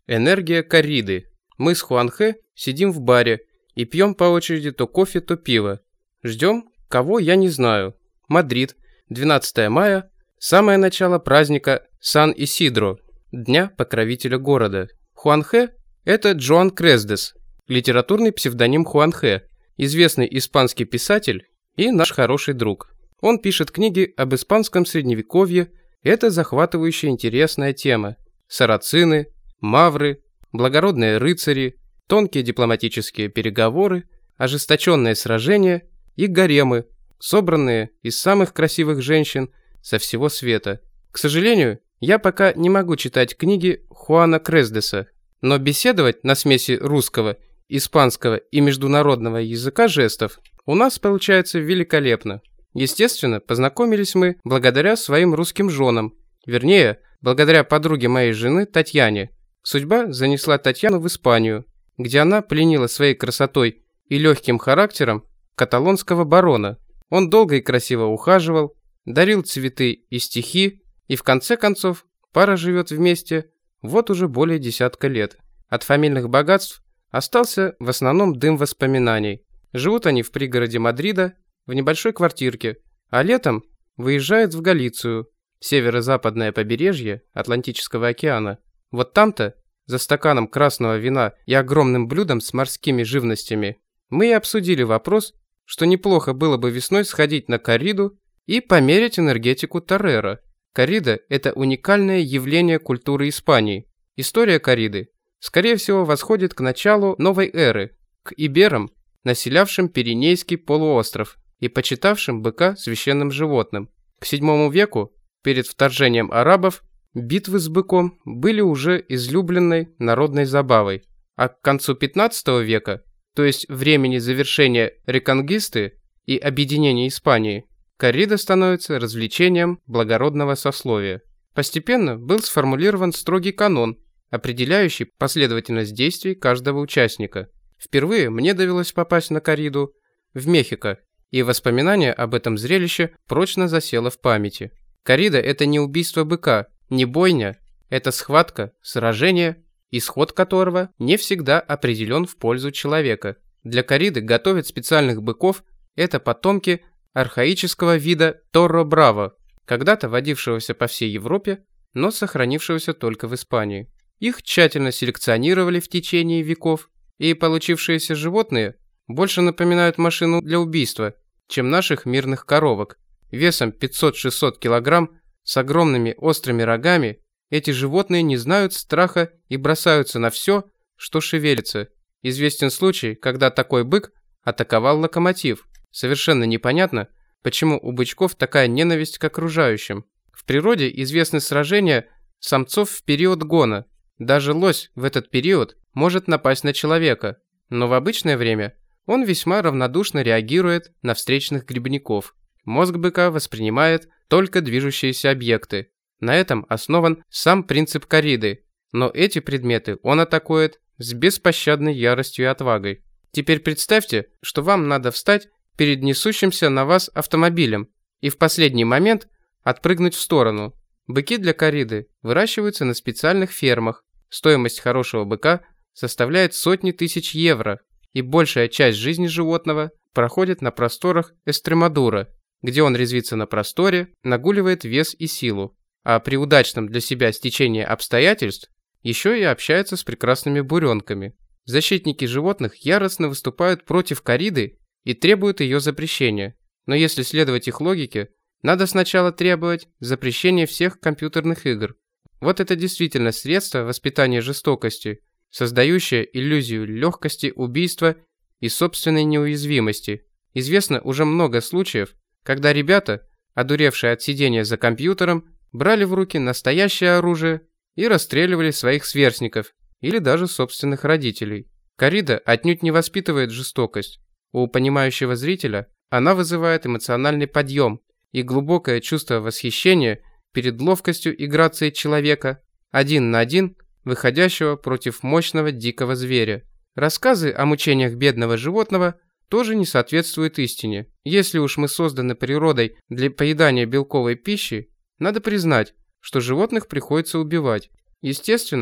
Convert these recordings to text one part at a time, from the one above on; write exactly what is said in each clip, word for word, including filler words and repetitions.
Энергия корриды. Мы с Хуанхэ сидим в баре и пьем по очереди то кофе, то пиво. Ждем, кого, я не знаю. Мадрид, двенадцатое мая, самое начало праздника Сан-Исидро, дня покровителя города. Хуанхэ – это Джоан Крездес, литературный псевдоним Хуанхэ, известный испанский писатель и наш хороший друг. Он пишет книги об испанском средневековье, это захватывающая интересная тема. Сарацины, мавры, благородные рыцари, тонкие дипломатические переговоры, ожесточенные сражения и гаремы, собранные из самых красивых женщин со всего света. К сожалению, я пока не могу читать книги Хуана Крездеса, но беседовать на смеси русского, испанского и международного языка жестов у нас получается великолепно. Естественно, познакомились мы благодаря своим русским женам, вернее, благодаря подруге моей жены Татьяне. Судьба занесла Татьяну в Испанию, где она пленила своей красотой и легким характером каталонского барона. Он долго и красиво ухаживал, дарил цветы и стихи, и в конце концов пара живет вместе вот уже более десятка лет. От фамильных богатств остался в основном дым воспоминаний. Живут они в пригороде Мадрида, в небольшой квартирке, а летом выезжают в Галицию, северо-западное побережье Атлантического океана. Вот там-то, за стаканом красного вина и огромным блюдом с морскими живностями, мы и обсудили вопрос, что неплохо было бы весной сходить на корриду и померить энергетику Торрера. Коррида – это уникальное явление культуры Испании. История корриды, скорее всего, восходит к началу новой эры, к иберам, населявшим Пиренейский полуостров и почитавшим быка священным животным. К седьмому веку, перед вторжением арабов, битвы с быком были уже излюбленной народной забавой, а к концу пятнадцатого века, то есть времени завершения реконкисты и объединения Испании, коррида становится развлечением благородного сословия. Постепенно был сформулирован строгий канон, определяющий последовательность действий каждого участника. Впервые мне довелось попасть на корриду в Мехико, и воспоминание об этом зрелище прочно засело в памяти. Коррида – это не убийство быка, не бойня, это схватка, сражение, исход которого не всегда определен в пользу человека. Для корриды готовят специальных быков, это потомки архаического вида Торро Браво, когда-то водившегося по всей Европе, но сохранившегося только в Испании. Их тщательно селекционировали в течение веков, и получившиеся животные больше напоминают машину для убийства, чем наших мирных коровок. Весом пятьсот-шестьсот килограмм, с огромными острыми рогами, эти животные не знают страха и бросаются на все, что шевелится. Известен случай, когда такой бык атаковал локомотив. Совершенно непонятно, почему у бычков такая ненависть к окружающим. В природе известны сражения самцов в период гона. Даже лось в этот период может напасть на человека, но в обычное время он весьма равнодушно реагирует на встречных грибников. Мозг быка воспринимает только движущиеся объекты. На этом основан сам принцип корриды, но эти предметы он атакует с беспощадной яростью и отвагой. Теперь представьте, что вам надо встать перед несущимся на вас автомобилем и в последний момент отпрыгнуть в сторону. Быки для корриды выращиваются на специальных фермах. Стоимость хорошего быка составляет сотни тысяч евро, и большая часть жизни животного проходит на просторах Эстремадура, где он резвится на просторе, нагуливает вес и силу, а при удачном для себя стечении обстоятельств еще и общается с прекрасными буренками. Защитники животных яростно выступают против корриды и требуют ее запрещения, но если следовать их логике, надо сначала требовать запрещения всех компьютерных игр. Вот это действительно средство воспитания жестокости, создающее иллюзию легкости, убийства и собственной неуязвимости. Известно уже много случаев, когда ребята, одуревшие от сидения за компьютером, брали в руки настоящее оружие и расстреливали своих сверстников или даже собственных родителей. Коррида отнюдь не воспитывает жестокость. У понимающего зрителя она вызывает эмоциональный подъем и глубокое чувство восхищения перед ловкостью и грацией человека, один на один, выходящего против мощного дикого зверя. Рассказы о мучениях бедного животного тоже не соответствуют истине. Если уж мы созданы природой для поедания белковой пищи, надо признать, что животных приходится убивать. Естественно,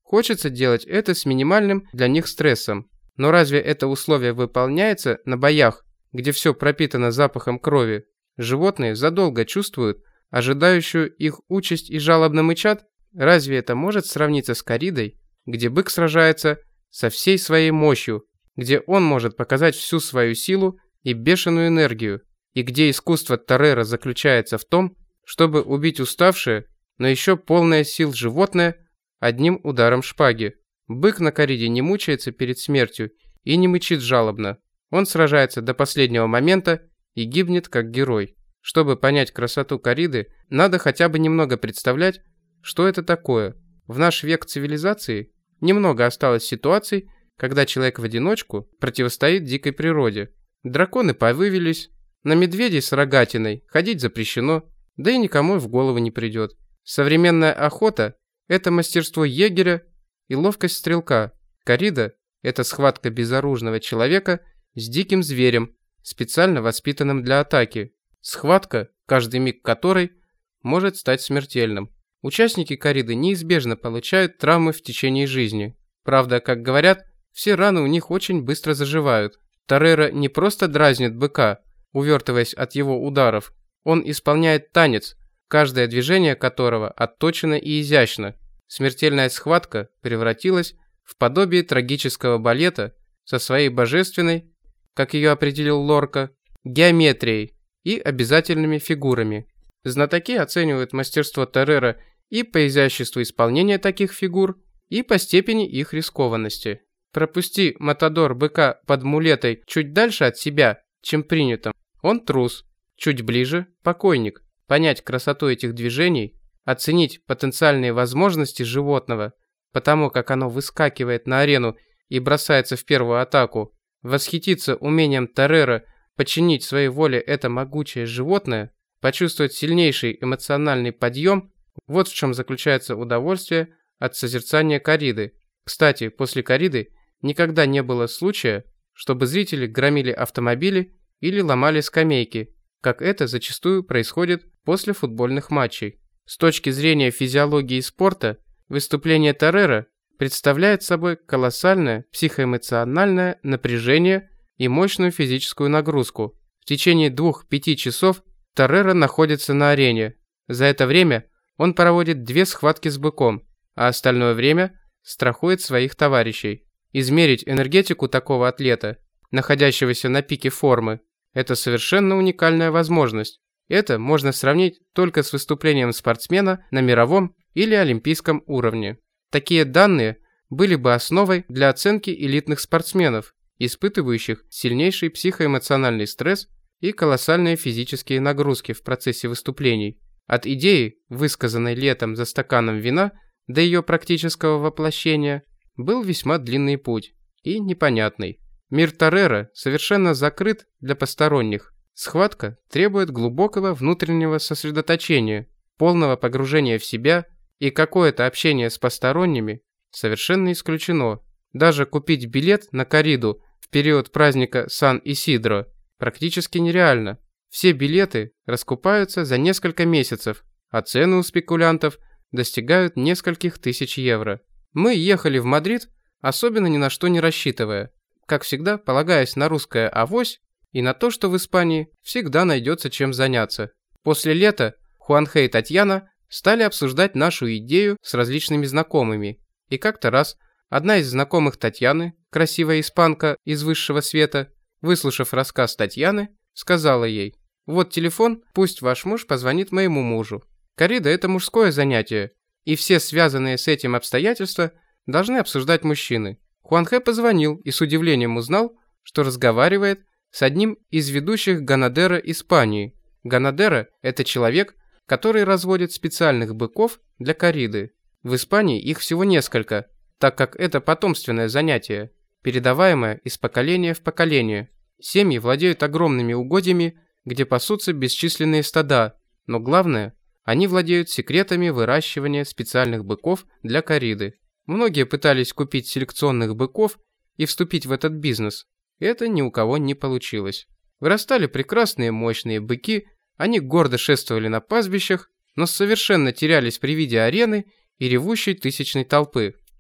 Хочется делать это с минимальным для них стрессом. Но разве это условие выполняется на боях, где все пропитано запахом крови? Животные задолго чувствуют ожидающую их участь и жалобно мычат? Разве это может сравниться с корридой, где бык сражается со всей своей мощью, где он может показать всю свою силу и бешеную энергию, и где искусство Тореро заключается в том, чтобы убить уставшее, но еще полное сил животное одним ударом шпаги? Бык на корриде не мучается перед смертью и не мычит жалобно. Он сражается до последнего момента и гибнет как герой. Чтобы понять красоту корриды, надо хотя бы немного представлять, что это такое. В наш век цивилизации немного осталось ситуаций, когда человек в одиночку противостоит дикой природе. Драконы повывелись, на медведей с рогатиной ходить запрещено, да и никому в голову не придет. Современная охота – это мастерство егеря и ловкость стрелка. Коррида – это схватка безоружного человека с диким зверем, специально воспитанным для атаки. Схватка, каждый миг которой может стать смертельным. Участники корриды неизбежно получают травмы в течение жизни. Правда, как говорят, все раны у них очень быстро заживают. Тореро не просто дразнит быка, увертываясь от его ударов. Он исполняет танец, каждое движение которого отточено и изящно. Смертельная схватка превратилась в подобие трагического балета со своей божественной, как ее определил Лорка, геометрией и обязательными фигурами. Знатоки оценивают мастерство Тореро и по изяществу исполнения таких фигур, и по степени их рискованности. Пропусти матадор быка под мулетой чуть дальше от себя, чем принято, он трус, чуть ближе – покойник. Понять красоту этих движений, оценить потенциальные возможности животного, потому как оно выскакивает на арену и бросается в первую атаку, восхититься умением Тореро подчинить своей воле это могучее животное, почувствовать сильнейший эмоциональный подъем – вот в чем заключается удовольствие от созерцания корриды. Кстати, после корриды никогда не было случая, чтобы зрители громили автомобили или ломали скамейки, как это зачастую происходит после футбольных матчей. С точки зрения физиологии спорта, выступление Тореро представляет собой колоссальное психоэмоциональное напряжение и мощную физическую нагрузку. В течение двух-пяти часов Тореро находится на арене. За это время он проводит две схватки с быком, а остальное время страхует своих товарищей. Измерить энергетику такого атлета, находящегося на пике формы, это совершенно уникальная возможность. Это можно сравнить только с выступлением спортсмена на мировом или олимпийском уровне. Такие данные были бы основой для оценки элитных спортсменов, испытывающих сильнейший психоэмоциональный стресс и колоссальные физические нагрузки в процессе выступлений. От идеи, высказанной летом за стаканом вина, до ее практического воплощения, был весьма длинный путь и непонятный. Мир Тореро совершенно закрыт для посторонних. Схватка требует глубокого внутреннего сосредоточения, полного погружения в себя, и какое-то общение с посторонними совершенно исключено. Даже купить билет на корриду в период праздника Сан-Исидро практически нереально. Все билеты раскупаются за несколько месяцев, а цены у спекулянтов достигают нескольких тысяч евро. Мы ехали в Мадрид, особенно ни на что не рассчитывая, как всегда полагаясь на русское авось и на то, что в Испании всегда найдется чем заняться. После лета Хуанхэ и Татьяна стали обсуждать нашу идею с различными знакомыми, и как-то раз одна из знакомых Татьяны, красивая испанка из высшего света, выслушав рассказ Татьяны, сказала ей: «Вот телефон, пусть ваш муж позвонит моему мужу. Коррида – это мужское занятие, и все связанные с этим обстоятельства должны обсуждать мужчины». Хуанхэ позвонил и с удивлением узнал, что разговаривает с одним из ведущих ганадеро Испании. Ганадеро – это человек, который разводит специальных быков для корриды. В Испании их всего несколько, так как это потомственное занятие, передаваемое из поколения в поколение. Семьи владеют огромными угодьями, где пасутся бесчисленные стада, но главное, они владеют секретами выращивания специальных быков для корриды. Многие пытались купить селекционных быков и вступить в этот бизнес. Это ни у кого не получилось. Вырастали прекрасные мощные быки, они гордо шествовали на пастбищах, но совершенно терялись при виде арены и ревущей тысячной толпы.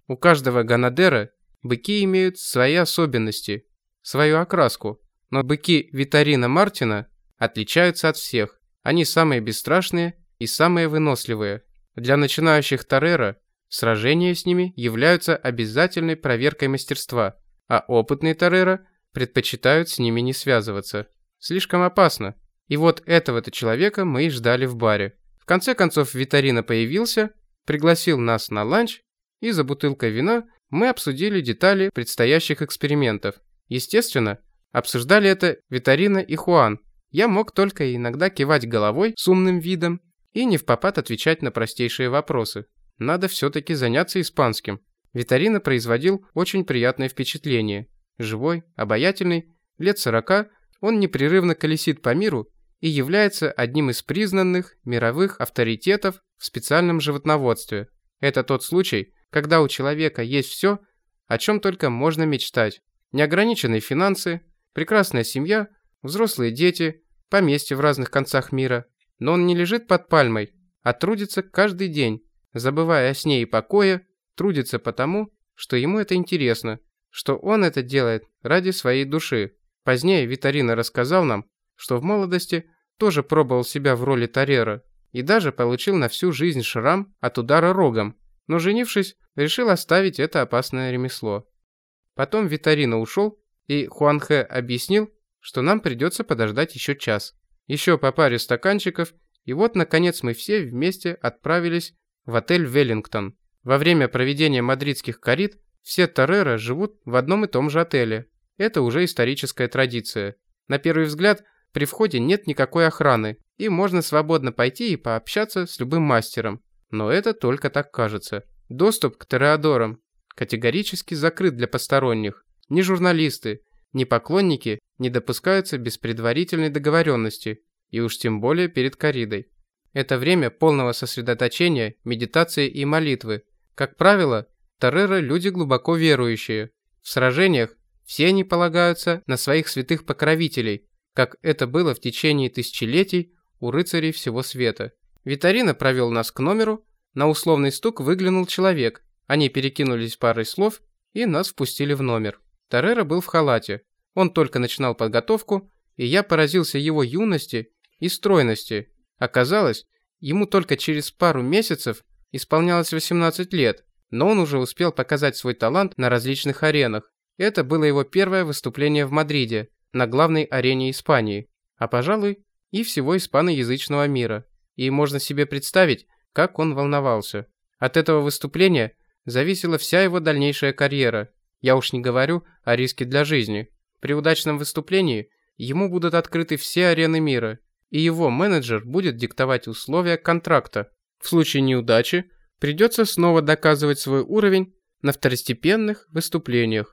У каждого ганадера быки имеют свои особенности, свою окраску, но быки Виторина Мартина отличаются от всех. Они самые бесстрашные и самые выносливые. Для начинающих тореро сражения с ними являются обязательной проверкой мастерства, а опытные тореро предпочитают с ними не связываться. Слишком опасно. И вот этого-то человека мы и ждали в баре. В конце концов Виторина появился, пригласил нас на ланч, и за бутылкой вина мы обсудили детали предстоящих экспериментов. Естественно, обсуждали это Виторина и Хуан. Я мог только иногда кивать головой с умным видом и невпопад отвечать на простейшие вопросы. Надо все-таки заняться испанским. Виторина производил очень приятное впечатление. Живой, обаятельный, лет сорока, он непрерывно колесит по миру и является одним из признанных мировых авторитетов в специальном животноводстве. Это тот случай, когда у человека есть все, о чем только можно мечтать. Неограниченные финансы, прекрасная семья, взрослые дети, поместья в разных концах мира. Но он не лежит под пальмой, а трудится каждый день, забывая о сне и покое, трудится потому, что ему это интересно, что он это делает ради своей души. Позднее Виторина рассказал нам, что в молодости тоже пробовал себя в роли тореро и даже получил на всю жизнь шрам от удара рогом, но женившись, решил оставить это опасное ремесло. Потом Виторина ушел, и Хуанхэ объяснил, что нам придется подождать еще час. Еще по паре стаканчиков, и вот, наконец, мы все вместе отправились в отель «Веллингтон». Во время проведения мадридских коррид все тореро живут в одном и том же отеле. Это уже историческая традиция. На первый взгляд, при входе нет никакой охраны, и можно свободно пойти и пообщаться с любым мастером. Но это только так кажется. Доступ к тореадорам категорически закрыт для посторонних. Ни журналисты, ни поклонники не допускаются без предварительной договоренности, и уж тем более перед корридой. Это время полного сосредоточения, медитации и молитвы. Как правило, тореро – люди глубоко верующие. В сражениях все они полагаются на своих святых покровителей, как это было в течение тысячелетий у рыцарей всего света. Виторина провел нас к номеру, на условный стук выглянул человек, они перекинулись парой слов и нас впустили в номер. Тореро был в халате, он только начинал подготовку, и я поразился его юности и стройности. Оказалось, ему только через пару месяцев исполнялось восемнадцать лет, но он уже успел показать свой талант на различных аренах. Это было его первое выступление в Мадриде, на главной арене Испании, а, пожалуй, и всего испаноязычного мира. И можно себе представить, как он волновался. От этого выступления зависела вся его дальнейшая карьера. Я уж не говорю о риске для жизни. При удачном выступлении ему будут открыты все арены мира, и его менеджер будет диктовать условия контракта. В случае неудачи придется снова доказывать свой уровень на второстепенных выступлениях.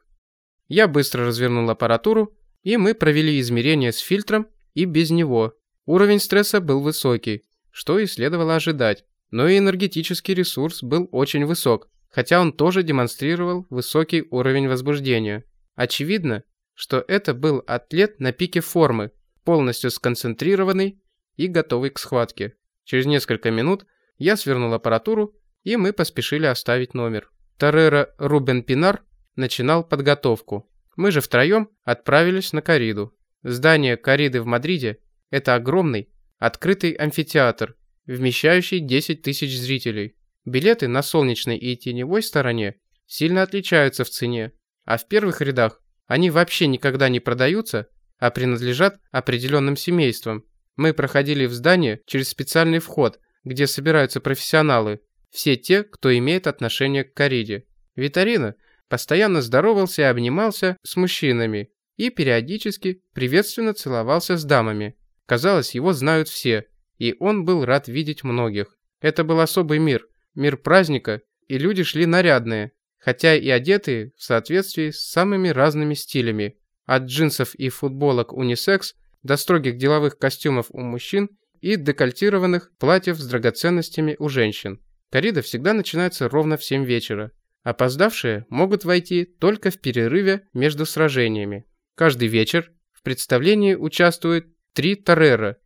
Я быстро развернул аппаратуру, и мы провели измерения с фильтром и без него. Уровень стресса был высокий, что и следовало ожидать, но и энергетический ресурс был очень высок, хотя он тоже демонстрировал высокий уровень возбуждения. Очевидно, что это был атлет на пике формы, полностью сконцентрированный и готовый к схватке. Через несколько минут я свернул аппаратуру, и мы поспешили оставить номер. Тореро Рубен Пинар начинал подготовку. Мы же втроем отправились на корриду. Здание корриды в Мадриде – это огромный, открытый амфитеатр, вмещающий десять тысяч зрителей. Билеты на солнечной и теневой стороне сильно отличаются в цене, а в первых рядах они вообще никогда не продаются, а принадлежат определенным семействам. Мы проходили в здание через специальный вход, где собираются профессионалы, все те, кто имеет отношение к корриде. Виторина постоянно здоровался и обнимался с мужчинами и периодически приветственно целовался с дамами. Казалось, его знают все, и он был рад видеть многих. Это был особый мир, мир праздника, и люди шли нарядные, хотя и одетые в соответствии с самыми разными стилями, от джинсов и футболок унисекс до строгих деловых костюмов у мужчин и декольтированных платьев с драгоценностями у женщин. Коррида всегда начинается ровно в семь вечера. Опоздавшие могут войти только в перерыве между сражениями. Каждый вечер в представлении участвуют три тореро,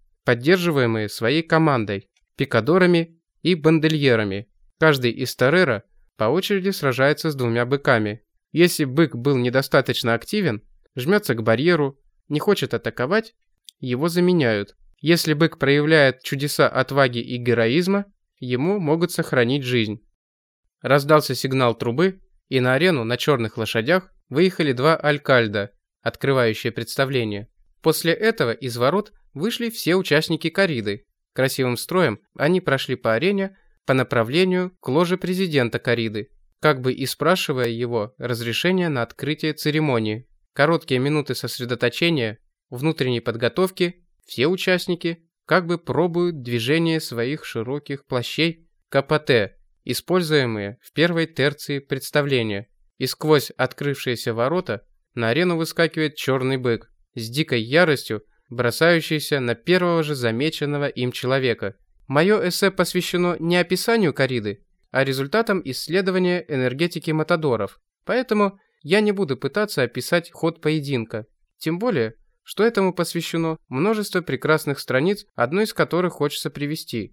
поддерживаемые своей командой, пикадорами и бандельерами. Каждый из тореро по очереди сражается с двумя быками. Если бык был недостаточно активен, жмется к барьеру, не хочет атаковать, его заменяют. Если бык проявляет чудеса отваги и героизма, ему могут сохранить жизнь. Раздался сигнал трубы, и на арену на черных лошадях выехали два алькальда, открывающие представление. После этого из ворот вышли все участники корриды. Красивым строем они прошли по арене по направлению к ложе президента корриды, как бы и спрашивая его разрешения на открытие церемонии. Короткие минуты сосредоточения, внутренней подготовки, все участники как бы пробуют движение своих широких плащей КПТ, используемые в первой терции представления. И сквозь открывшиеся ворота на арену выскакивает черный бык, с дикой яростью бросающийся на первого же замеченного им человека. Мое эссе посвящено не описанию корриды, а результатам исследования энергетики матадоров, поэтому я не буду пытаться описать ход поединка. Тем более, что этому посвящено множество прекрасных страниц, одну из которых хочется привести.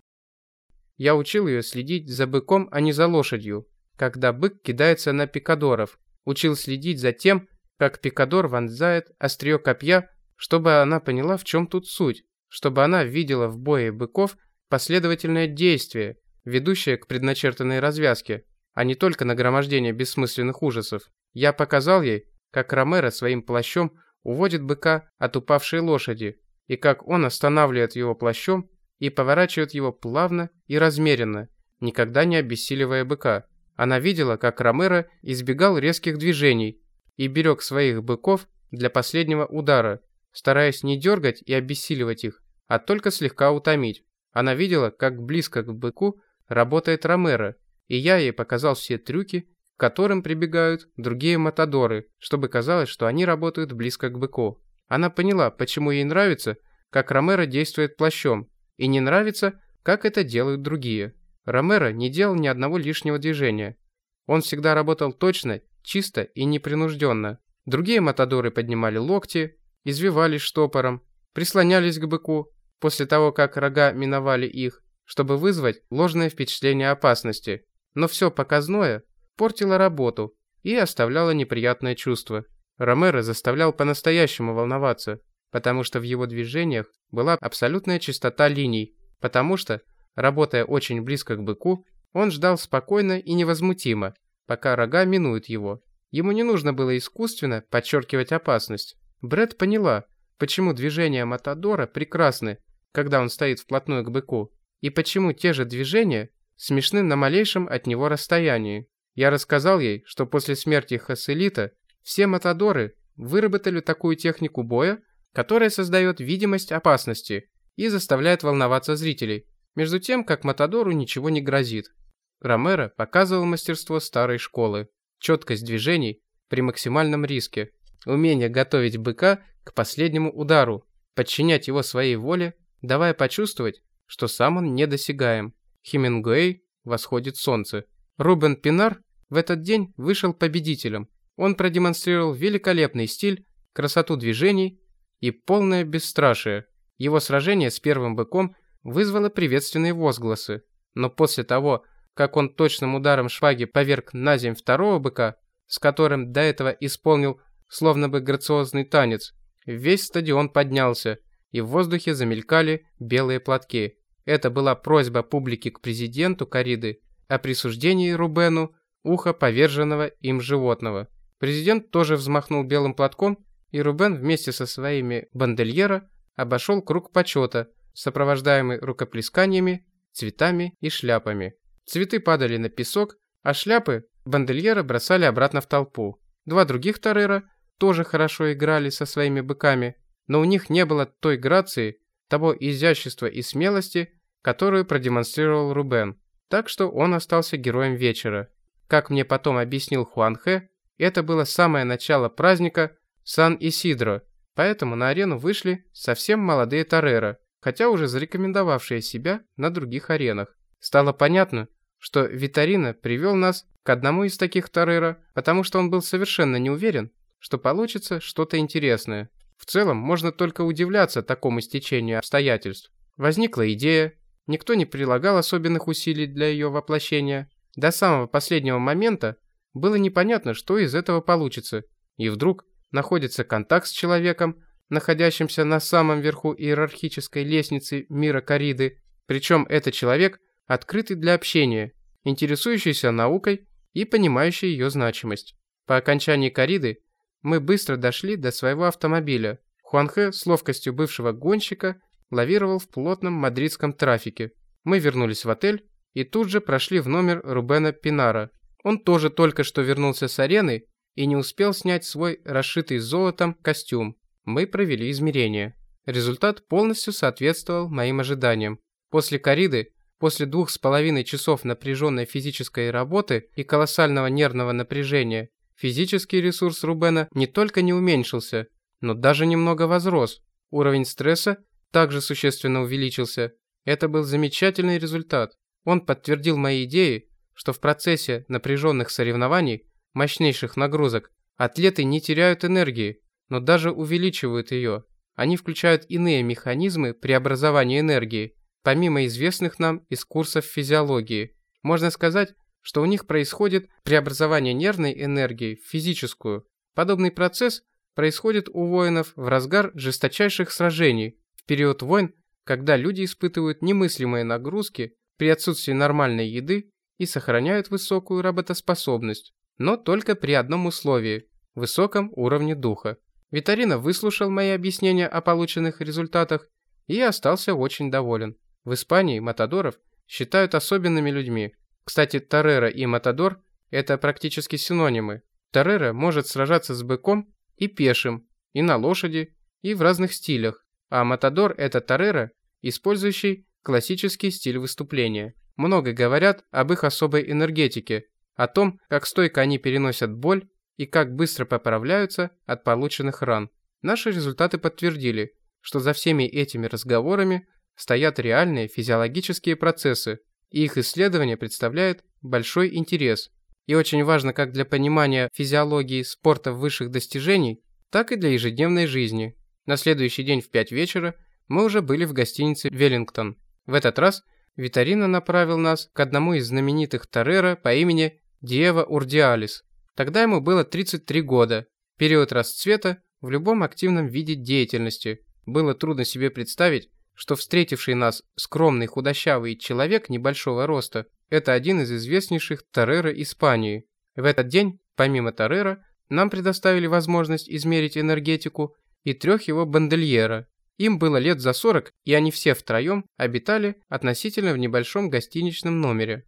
Я учил ее следить за быком, а не за лошадью, когда бык кидается на пикадоров. Учил следить за тем, как пикадор вонзает острие копья, чтобы она поняла, в чем тут суть, чтобы она видела в бое быков последовательное действие, ведущее к предначертанной развязке, а не только нагромождение бессмысленных ужасов. Я показал ей, как Ромеро своим плащом уводит быка от упавшей лошади, и как он останавливает его плащом и поворачивает его плавно и размеренно, никогда не обессиливая быка. Она видела, как Ромеро избегал резких движений и берег своих быков для последнего удара, стараясь не дергать и обессиливать их, а только слегка утомить. Она видела, как близко к быку работает Ромеро, и я ей показал все трюки, к которым прибегают другие матадоры, чтобы казалось, что они работают близко к быку. Она поняла, почему ей нравится, как Ромеро действует плащом, и не нравится, как это делают другие. Ромеро не делал ни одного лишнего движения. Он всегда работал точно, чисто и непринужденно. Другие матадоры поднимали локти, извивались штопором, прислонялись к быку после того, как рога миновали их, чтобы вызвать ложное впечатление опасности. Но все показное портило работу и оставляло неприятное чувство. Ромеро заставлял по-настоящему волноваться, потому что в его движениях была абсолютная чистота линий, потому что, работая очень близко к быку, он ждал спокойно и невозмутимо, пока рога минуют его. Ему не нужно было искусственно подчеркивать опасность. Брэд поняла, почему движения матадора прекрасны, когда он стоит вплотную к быку, и почему те же движения смешны на малейшем от него расстоянии. Я рассказал ей, что после смерти Хасселита все матадоры выработали такую технику боя, которая создает видимость опасности и заставляет волноваться зрителей, между тем, как матадору ничего не грозит. Ромеро показывал мастерство старой школы, четкость движений при максимальном риске, умение готовить быка к последнему удару, подчинять его своей воле, давая почувствовать, что сам он недосягаем. Хемингуэй «Восходит солнце». Рубен Пинар в этот день вышел победителем. Он продемонстрировал великолепный стиль, красоту движений и полное бесстрашие. Его сражение с первым быком вызвало приветственные возгласы, но после того, как он точным ударом шпаги поверг на земь второго быка, с которым до этого исполнил словно бы грациозный танец, весь стадион поднялся, и в воздухе замелькали белые платки. Это была просьба публики к президенту корриды о присуждении Рубену уха поверженного им животного. Президент тоже взмахнул белым платком, и Рубен вместе со своими бандельеро обошел круг почета, сопровождаемый рукоплесканиями, цветами и шляпами. Цветы падали на песок, а шляпы бандельеро бросали обратно в толпу. Два других торера тоже хорошо играли со своими быками, но у них не было той грации, того изящества и смелости, которую продемонстрировал Рубен, так что он остался героем вечера. Как мне потом объяснил Хуанхэ, это было самое начало праздника Сан-Исидро, поэтому на арену вышли совсем молодые торера, хотя уже зарекомендовавшие себя на других аренах. Стало понятно, что Витторино привел нас к одному из таких торера, потому что он был совершенно не уверен, что получится что-то интересное. В целом, можно только удивляться такому стечению обстоятельств. Возникла идея, никто не прилагал особенных усилий для ее воплощения. До самого последнего момента было непонятно, что из этого получится. И вдруг находится контакт с человеком, находящимся на самом верху иерархической лестницы мира кориды. Причем это человек, открытый для общения, интересующийся наукой и понимающий ее значимость. По окончании кориды мы быстро дошли до своего автомобиля. Хуанхэ с ловкостью бывшего гонщика лавировал в плотном мадридском трафике. Мы вернулись в отель и тут же прошли в номер Рубена Пинара. Он тоже только что вернулся с арены и не успел снять свой расшитый золотом костюм. Мы провели измерения. Результат полностью соответствовал моим ожиданиям. После кориды, после двух с половиной часов напряженной физической работы и колоссального нервного напряжения, физический ресурс Рубена не только не уменьшился, но даже немного возрос. Уровень стресса также существенно увеличился. Это был замечательный результат. Он подтвердил мои идеи, что в процессе напряженных соревнований, мощнейших нагрузок, атлеты не теряют энергии, но даже увеличивают ее. Они включают иные механизмы преобразования энергии, помимо известных нам из курсов физиологии. Можно сказать, что у них происходит преобразование нервной энергии в физическую. Подобный процесс происходит у воинов в разгар жесточайших сражений, в период войн, когда люди испытывают немыслимые нагрузки при отсутствии нормальной еды и сохраняют высокую работоспособность, но только при одном условии – высоком уровне духа. Витторино выслушал мои объяснения о полученных результатах и остался очень доволен. В Испании матадоров считают особенными людьми. Кстати, тореро и матадор – это практически синонимы. Тореро может сражаться с быком и пешим, и на лошади, и в разных стилях, а матадор – это тореро, использующий классический стиль выступления. Много говорят об их особой энергетике, о том, как стойко они переносят боль и как быстро поправляются от полученных ран. Наши результаты подтвердили, что за всеми этими разговорами стоят реальные физиологические процессы, и их исследование представляет большой интерес. И очень важно как для понимания физиологии спорта высших достижений, так и для ежедневной жизни. На следующий день в пять вечера мы уже были в гостинице «Веллингтон». В этот раз Витторино направил нас к одному из знаменитых тореро по имени Диего Урдиалис. Тогда ему было тридцать три года, период расцвета в любом активном виде деятельности. Было трудно себе представить, что встретивший нас скромный худощавый человек небольшого роста – это один из известнейших тореро Испании. В этот день, помимо тореро, нам предоставили возможность измерить энергетику и трех его бандельера. Им было лет за сорок, и они все втроем обитали относительно в небольшом гостиничном номере.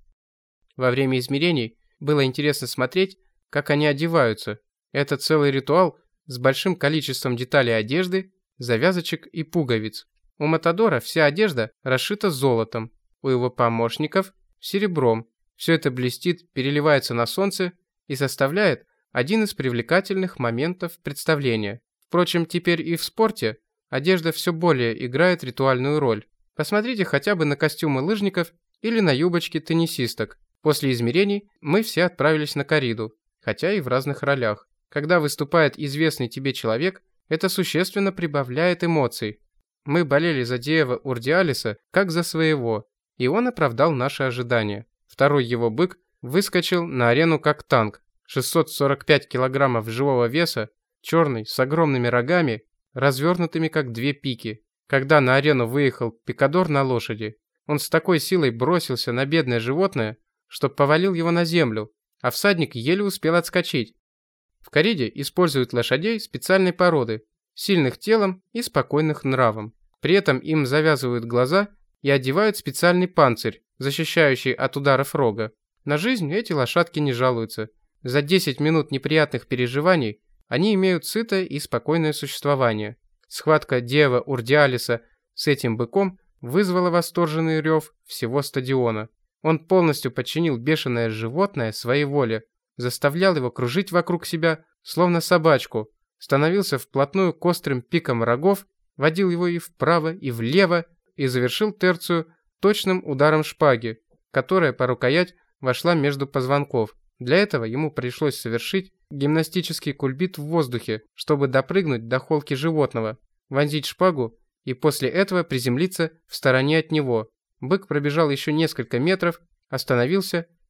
Во время измерений было интересно смотреть, как они одеваются. Это целый ритуал с большим количеством деталей одежды, завязочек и пуговиц. У матадора вся одежда расшита золотом, у его помощников – серебром. Все это блестит, переливается на солнце и составляет один из привлекательных моментов представления. Впрочем, теперь и в спорте одежда все более играет ритуальную роль. Посмотрите хотя бы на костюмы лыжников или на юбочки теннисисток. После измерений мы все отправились на корриду, хотя и в разных ролях. Когда выступает известный тебе человек, это существенно прибавляет эмоций. Мы болели за Диего Урдиалиса как за своего, и он оправдал наши ожидания. Второй его бык выскочил на арену как танк, шестьсот сорок пять килограммов живого веса, черный, с огромными рогами, развернутыми как две пики. Когда на арену выехал пикадор на лошади, он с такой силой бросился на бедное животное, что повалил его на землю, а всадник еле успел отскочить. В корриде используют лошадей специальной породы, сильных телом и спокойных нравом. При этом им завязывают глаза и одевают специальный панцирь, защищающий от ударов рога. На жизнь эти лошадки не жалуются. За десять минут неприятных переживаний они имеют сытое и спокойное существование. Схватка Диего Урдиалиса с этим быком вызвала восторженный рев всего стадиона. Он полностью подчинил бешеное животное своей воле, заставлял его кружить вокруг себя, словно собачку, становился вплотную к острым пикам рогов, водил его и вправо, и влево, и завершил терцию точным ударом шпаги, которая по рукоять вошла между позвонков. Для этого ему пришлось совершить гимнастический кульбит в воздухе, чтобы допрыгнуть до холки животного, вонзить шпагу и после этого приземлиться в стороне от него. Бык пробежал еще несколько метров, остановился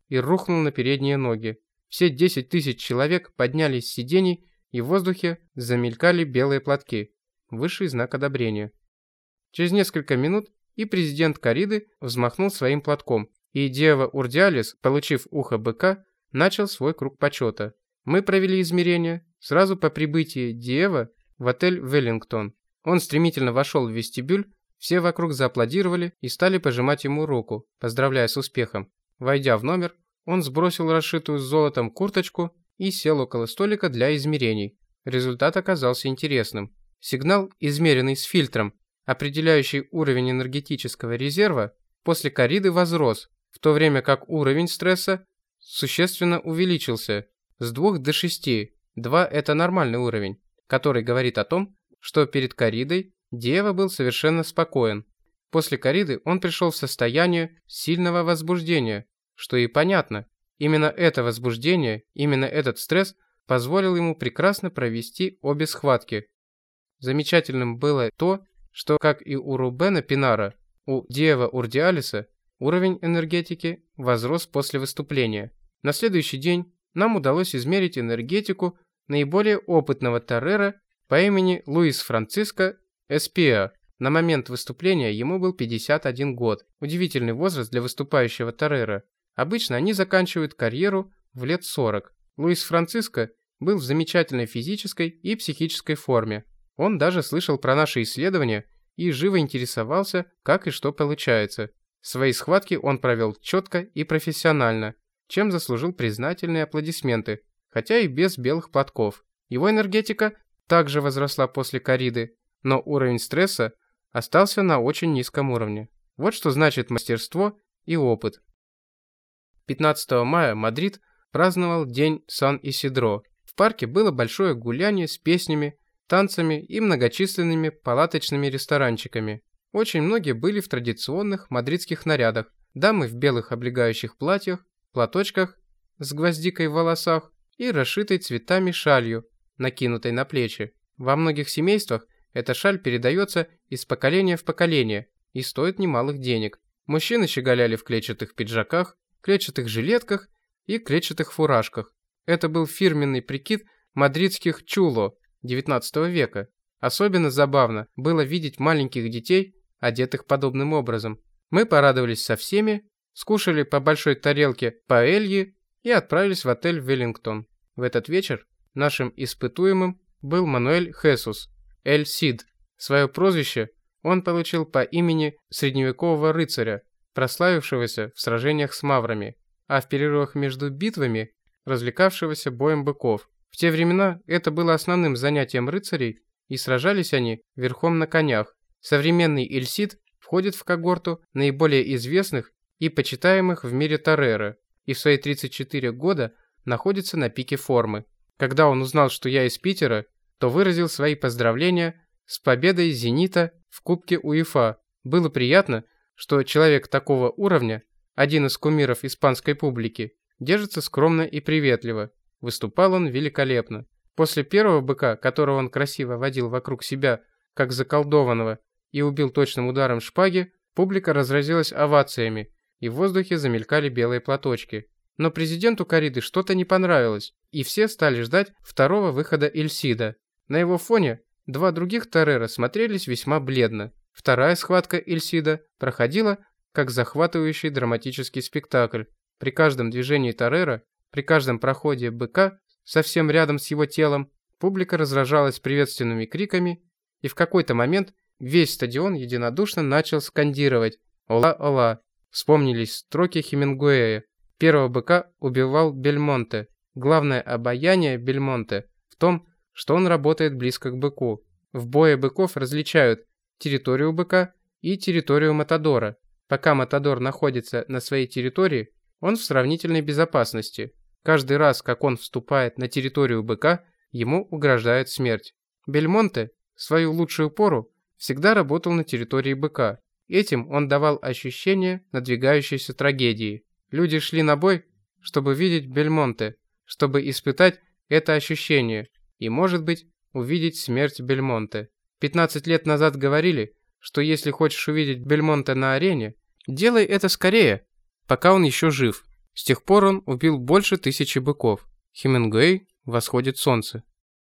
и рухнул на передние ноги. Все десять тысяч человек поднялись с сидений, и в воздухе замелькали белые платки. Высший знак одобрения. Через несколько минут и президент Кариды взмахнул своим платком, и Дева Урдиалис, получив ухо быка, начал свой круг почета. Мы провели измерения сразу по прибытии Дева в отель Веллингтон. Он стремительно вошел в вестибюль, все вокруг зааплодировали и стали пожимать ему руку, поздравляя с успехом. Войдя в номер, он сбросил расшитую золотом курточку и сел около столика для измерений. Результат оказался интересным. Сигнал, измеренный с фильтром, определяющий уровень энергетического резерва, после корриды возрос, в то время как уровень стресса существенно увеличился с двух до шести. два – это нормальный уровень, который говорит о том, что перед корридой Дева был совершенно спокоен. После корриды он пришел в состояние сильного возбуждения, что и понятно. Именно это возбуждение, именно этот стресс позволил ему прекрасно провести обе схватки. Замечательным было то, что, как и у Рубена Пинара, у Дева Урдиалиса уровень энергетики возрос после выступления. На следующий день нам удалось измерить энергетику наиболее опытного торрера по имени Луис Франциско Эспиа. На момент выступления ему был пятьдесят один год. Удивительный возраст для выступающего торрера. Обычно они заканчивают карьеру в лет сорок. Луис Франциско был в замечательной физической и психической форме. Он даже слышал про наши исследования и живо интересовался, как и что получается. Свои схватки он провел четко и профессионально, чем заслужил признательные аплодисменты, хотя и без белых платков. Его энергетика также возросла после корриды, но уровень стресса остался на очень низком уровне. Вот что значит мастерство и опыт. пятнадцатого мая Мадрид праздновал День Сан-Исидро. В парке было большое гуляние с песнями, танцами и многочисленными палаточными ресторанчиками. Очень многие были в традиционных мадридских нарядах. Дамы в белых облегающих платьях, платочках с гвоздикой в волосах и расшитой цветами шалью, накинутой на плечи. Во многих семействах эта шаль передается из поколения в поколение и стоит немалых денег. Мужчины щеголяли в клетчатых пиджаках, клетчатых жилетках и клетчатых фуражках. Это был фирменный прикид мадридских чуло девятнадцатого века. Особенно забавно было видеть маленьких детей, одетых подобным образом. Мы порадовались со всеми, скушали по большой тарелке паэльи и отправились в отель Веллингтон. В этот вечер нашим испытуемым был Мануэль Хесус, Эль Сид. Свое прозвище он получил по имени средневекового рыцаря, прославившегося в сражениях с маврами, а в перерывах между битвами развлекавшегося боем быков. В те времена это было основным занятием рыцарей, и сражались они верхом на конях. Современный Эль Сид входит в когорту наиболее известных и почитаемых в мире торрера, и в свои тридцать четыре года находится на пике формы. Когда он узнал, что я из Питера, то выразил свои поздравления с победой «Зенита» в Кубке УЕФА. Было приятно, что человек такого уровня, один из кумиров испанской публики, держится скромно и приветливо. Выступал он великолепно. После первого быка, которого он красиво водил вокруг себя, как заколдованного, и убил точным ударом шпаги, публика разразилась овациями, и в воздухе замелькали белые платочки. Но президенту корриды что-то не понравилось, и все стали ждать второго выхода Эль Сида. На его фоне два других торрера смотрелись весьма бледно. Вторая схватка Эль Сида проходила как захватывающий драматический спектакль. При каждом движении торрера, при каждом проходе быка, совсем рядом с его телом, публика разражалась приветственными криками, и в какой-то момент весь стадион единодушно начал скандировать «Ола, ола». Вспомнились строки Хемингуэя. Первого быка убивал Бельмонте. Главное обаяние Бельмонте в том, что он работает близко к быку. В бое быков различают территорию быка и территорию матадора. Пока матадор находится на своей территории, он в сравнительной безопасности. Каждый раз, как он вступает на территорию быка, ему угрожает смерть. Бельмонте в свою лучшую пору всегда работал на территории быка. Этим он давал ощущение надвигающейся трагедии. Люди шли на бой, чтобы видеть Бельмонте, чтобы испытать это ощущение и, может быть, увидеть смерть Бельмонте. пятнадцать лет назад говорили, что если хочешь увидеть Бельмонте на арене, делай это скорее, пока он еще жив. С тех пор он убил больше тысячи быков. Хемингуэй «Восходит солнце».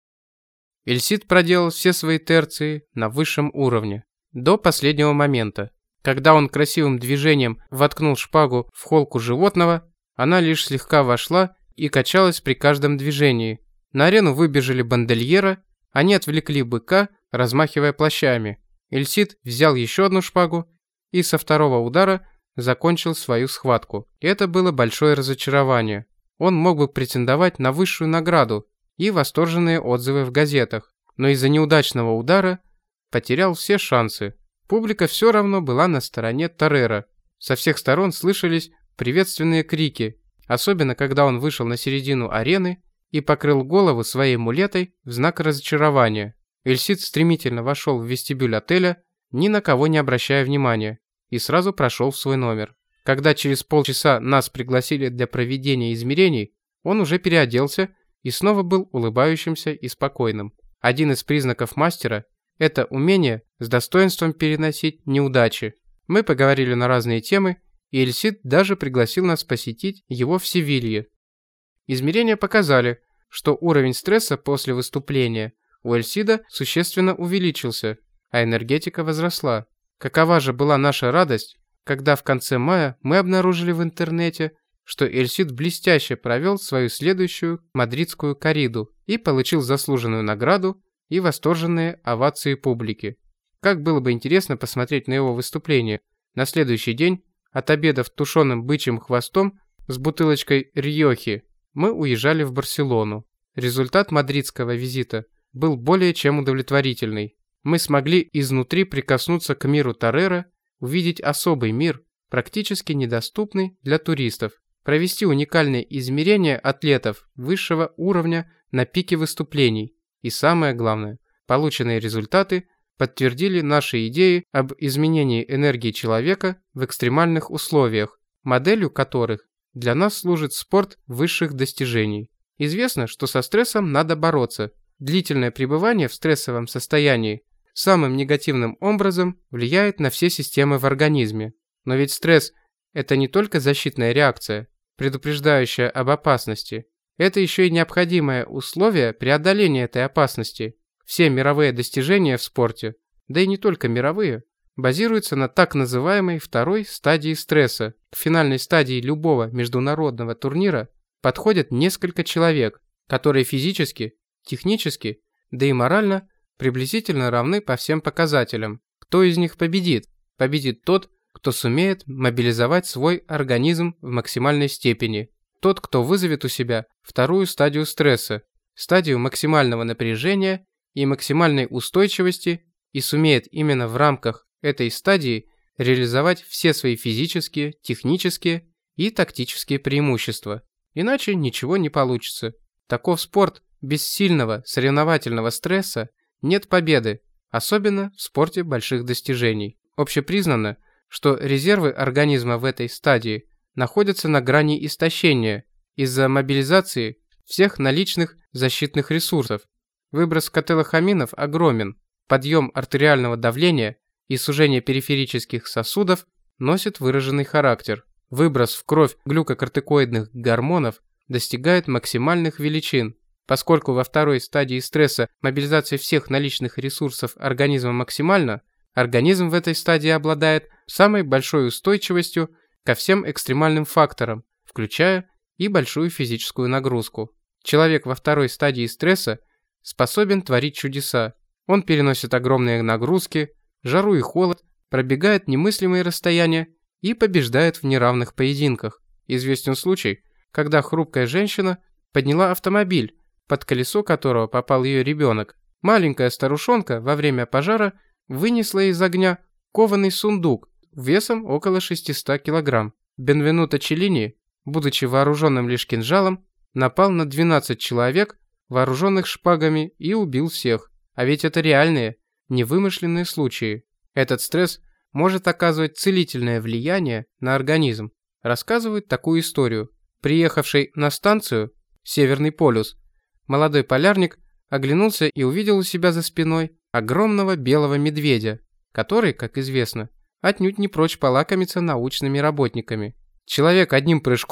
Эльсид проделал все свои терции на высшем уровне, до последнего момента. Когда он красивым движением воткнул шпагу в холку животного, она лишь слегка вошла и качалась при каждом движении. На арену выбежали бандельера, они отвлекли быка, размахивая плащами. Эльсид взял еще одну шпагу и со второго удара закончил свою схватку. Это было большое разочарование. Он мог бы претендовать на высшую награду и восторженные отзывы в газетах, но из-за неудачного удара потерял все шансы. Публика все равно была на стороне Торрера. Со всех сторон слышались приветственные крики, особенно когда он вышел на середину арены и покрыл голову своей мулетой в знак разочарования. Эльсид стремительно вошел в вестибюль отеля, ни на кого не обращая внимания, и сразу прошел в свой номер. Когда через полчаса нас пригласили для проведения измерений, он уже переоделся и снова был улыбающимся и спокойным. Один из признаков мастера – это умение с достоинством переносить неудачи. Мы поговорили на разные темы, и Эльсид даже пригласил нас посетить его в Севилье. Измерения показали, что уровень стресса после выступления у Эльсида существенно увеличился, а энергетика возросла. Какова же была наша радость, когда в конце мая мы обнаружили в интернете, что Эльсид блестяще провел свою следующую мадридскую корриду и получил заслуженную награду и восторженные овации публики. Как было бы интересно посмотреть на его выступление. На следующий день, отобедав тушеным бычьим хвостом с бутылочкой Риохи, мы уезжали в Барселону. Результат мадридского визита был более чем удовлетворительный. Мы смогли изнутри прикоснуться к миру Торрера, увидеть особый мир, практически недоступный для туристов, провести уникальные измерения атлетов высшего уровня на пике выступлений. И самое главное, полученные результаты подтвердили наши идеи об изменении энергии человека в экстремальных условиях, моделью которых для нас служит спорт высших достижений. Известно, что со стрессом надо бороться. Длительное пребывание в стрессовом состоянии самым негативным образом влияет на все системы в организме. Но ведь стресс – это не только защитная реакция, предупреждающая об опасности. Это еще и необходимое условие преодоления этой опасности. Все мировые достижения в спорте, да и не только мировые, базируются на так называемой второй стадии стресса. К финальной стадии любого международного турнира подходят несколько человек, которые физически, технически, да и морально приблизительно равны по всем показателям. Кто из них победит? Победит тот, кто сумеет мобилизовать свой организм в максимальной степени. Тот, кто вызовет у себя вторую стадию стресса, стадию максимального напряжения и максимальной устойчивости, и сумеет именно в рамках этой стадии реализовать все свои физические, технические и тактические преимущества. Иначе ничего не получится. Таков спорт. Без сильного соревновательного стресса нет победы, особенно в спорте больших достижений. Общепризнано, что резервы организма в этой стадии находятся на грани истощения из-за мобилизации всех наличных защитных ресурсов. Выброс катехаминов огромен, подъем артериального давления и сужение периферических сосудов носит выраженный характер. Выброс в кровь глюкокортикоидных гормонов достигает максимальных величин. Поскольку во второй стадии стресса мобилизация всех наличных ресурсов организма максимальна, организм в этой стадии обладает самой большой устойчивостью ко всем экстремальным факторам, включая и большую физическую нагрузку. Человек во второй стадии стресса способен творить чудеса. Он переносит огромные нагрузки, жару и холод, пробегает немыслимые расстояния и побеждает в неравных поединках. Известен случай, когда хрупкая женщина подняла автомобиль, под колесо которого попал ее ребенок. Маленькая старушонка во время пожара вынесла из огня кованый сундук весом около шестисот килограмм. Бенвенуто Челлини, будучи вооруженным лишь кинжалом, напал на двенадцать человек, вооруженных шпагами, и убил всех. А ведь это реальные, невымышленные случаи. Этот стресс может оказывать целительное влияние на организм. Рассказывают такую историю. Приехавший на станцию Северный полюс, молодой полярник оглянулся и увидел у себя за спиной огромного белого медведя, который, как известно, отнюдь не прочь полакомиться научными работниками. Человек одним прыжком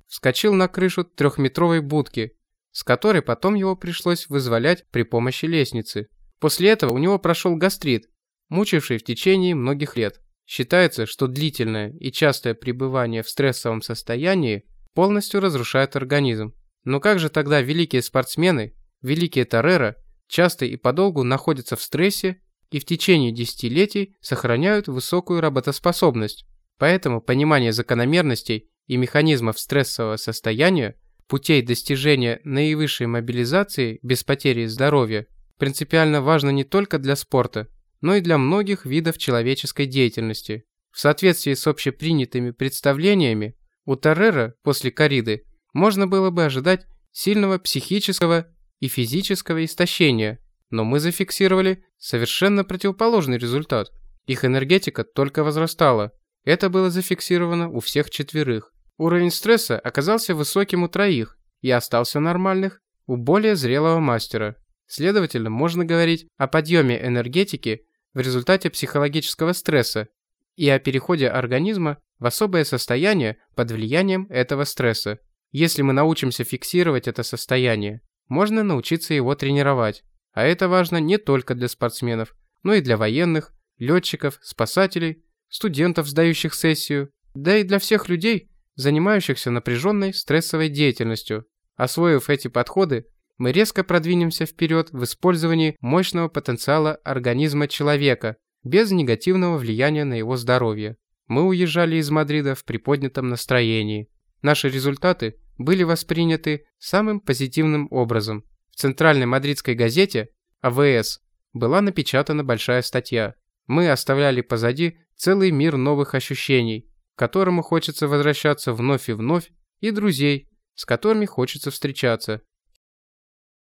вскочил на крышу трехметровой будки, с которой потом его пришлось вызволять при помощи лестницы. После этого у него прошел гастрит, мучивший в течение многих лет. Считается, что длительное и частое пребывание в стрессовом состоянии полностью разрушает организм. Но как же тогда великие спортсмены, великие тореры, часто и подолгу находятся в стрессе и в течение десятилетий сохраняют высокую работоспособность? Поэтому понимание закономерностей и механизмов стрессового состояния, путей достижения наивысшей мобилизации без потери здоровья принципиально важно не только для спорта, но и для многих видов человеческой деятельности. В соответствии с общепринятыми представлениями, у торрера после корриды можно было бы ожидать сильного психического и физического истощения, но мы зафиксировали совершенно противоположный результат. Их энергетика только возрастала. Это было зафиксировано у всех четверых. Уровень стресса оказался высоким у троих и остался нормальных у более зрелого мастера. Следовательно, можно говорить о подъеме энергетики в результате психологического стресса и о переходе организма в особое состояние под влиянием этого стресса. Если мы научимся фиксировать это состояние, можно научиться его тренировать. А это важно не только для спортсменов, но и для военных, летчиков, спасателей, студентов, сдающих сессию, да и для всех людей, занимающихся напряженной стрессовой деятельностью. Освоив эти подходы, мы резко продвинемся вперед в использовании мощного потенциала организма человека, без негативного влияния на его здоровье. Мы уезжали из Мадрида в приподнятом настроении. Наши результаты были восприняты самым позитивным образом. В центральной мадридской газете «А В С» была напечатана большая статья. Мы оставляли позади целый мир новых ощущений, к которому хочется возвращаться вновь и вновь, и друзей, с которыми хочется встречаться.